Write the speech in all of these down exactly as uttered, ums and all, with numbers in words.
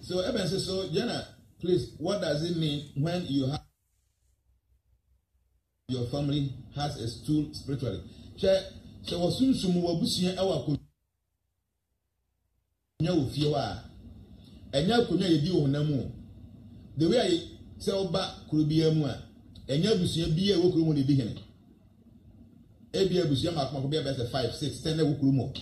So, Eben says, so, Jenna, please, what does it mean when you have your family has a stool spiritually? Che, so was soon some more bushing our could know if you are. And now could you do no more? The way I sell back could be a more. And now bushing be a work room in the beginning. A be a bushing mark might be better five, six, ten a work room more.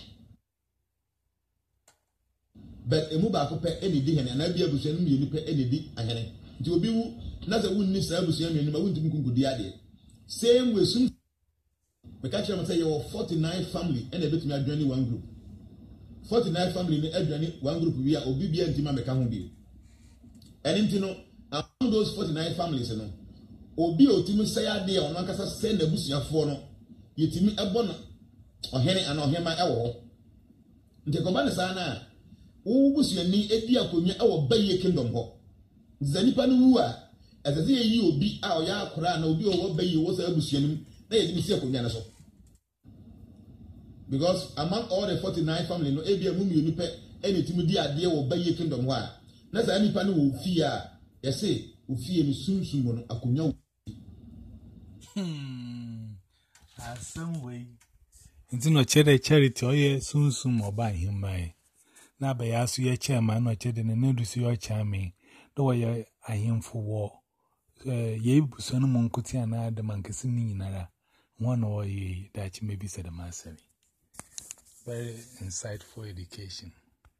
But a move up any day and I be able to send you pay any day. And to be not a wound miss Abusian and I wouldn't think the idea. Same with soon. We catch them and say you're forty-nine family and a bit me joining one group. forty-nine family in every one group we are obedient to my mechanic bill. And you know, among those forty-nine families, you know, Obi Otimu say a day on Nakasa send the Busia for no, you to me a bonnet or Henny and or Hema Ewo. The command sana. Who was your knee a dear could our bay kingdom ho? Zanipanu, as a dear you be our ya Koran, or be over bay you was a busian, they didn't see a so. Because among all the forty-nine family, no A B M you pay any timidity idea or bay kingdom why. That's any panu who fear, I say, who fear me soon soon a cunyo. Hmm, as some way. It's no charity or ye soon soon or buy him by. Na be asu ye chairman no chede ne nedu si yo chairman do ye ahemfo wo eh ye buso no monkuti ana de mankesi ni nyinara one o ye that maybe said the master very insightful education.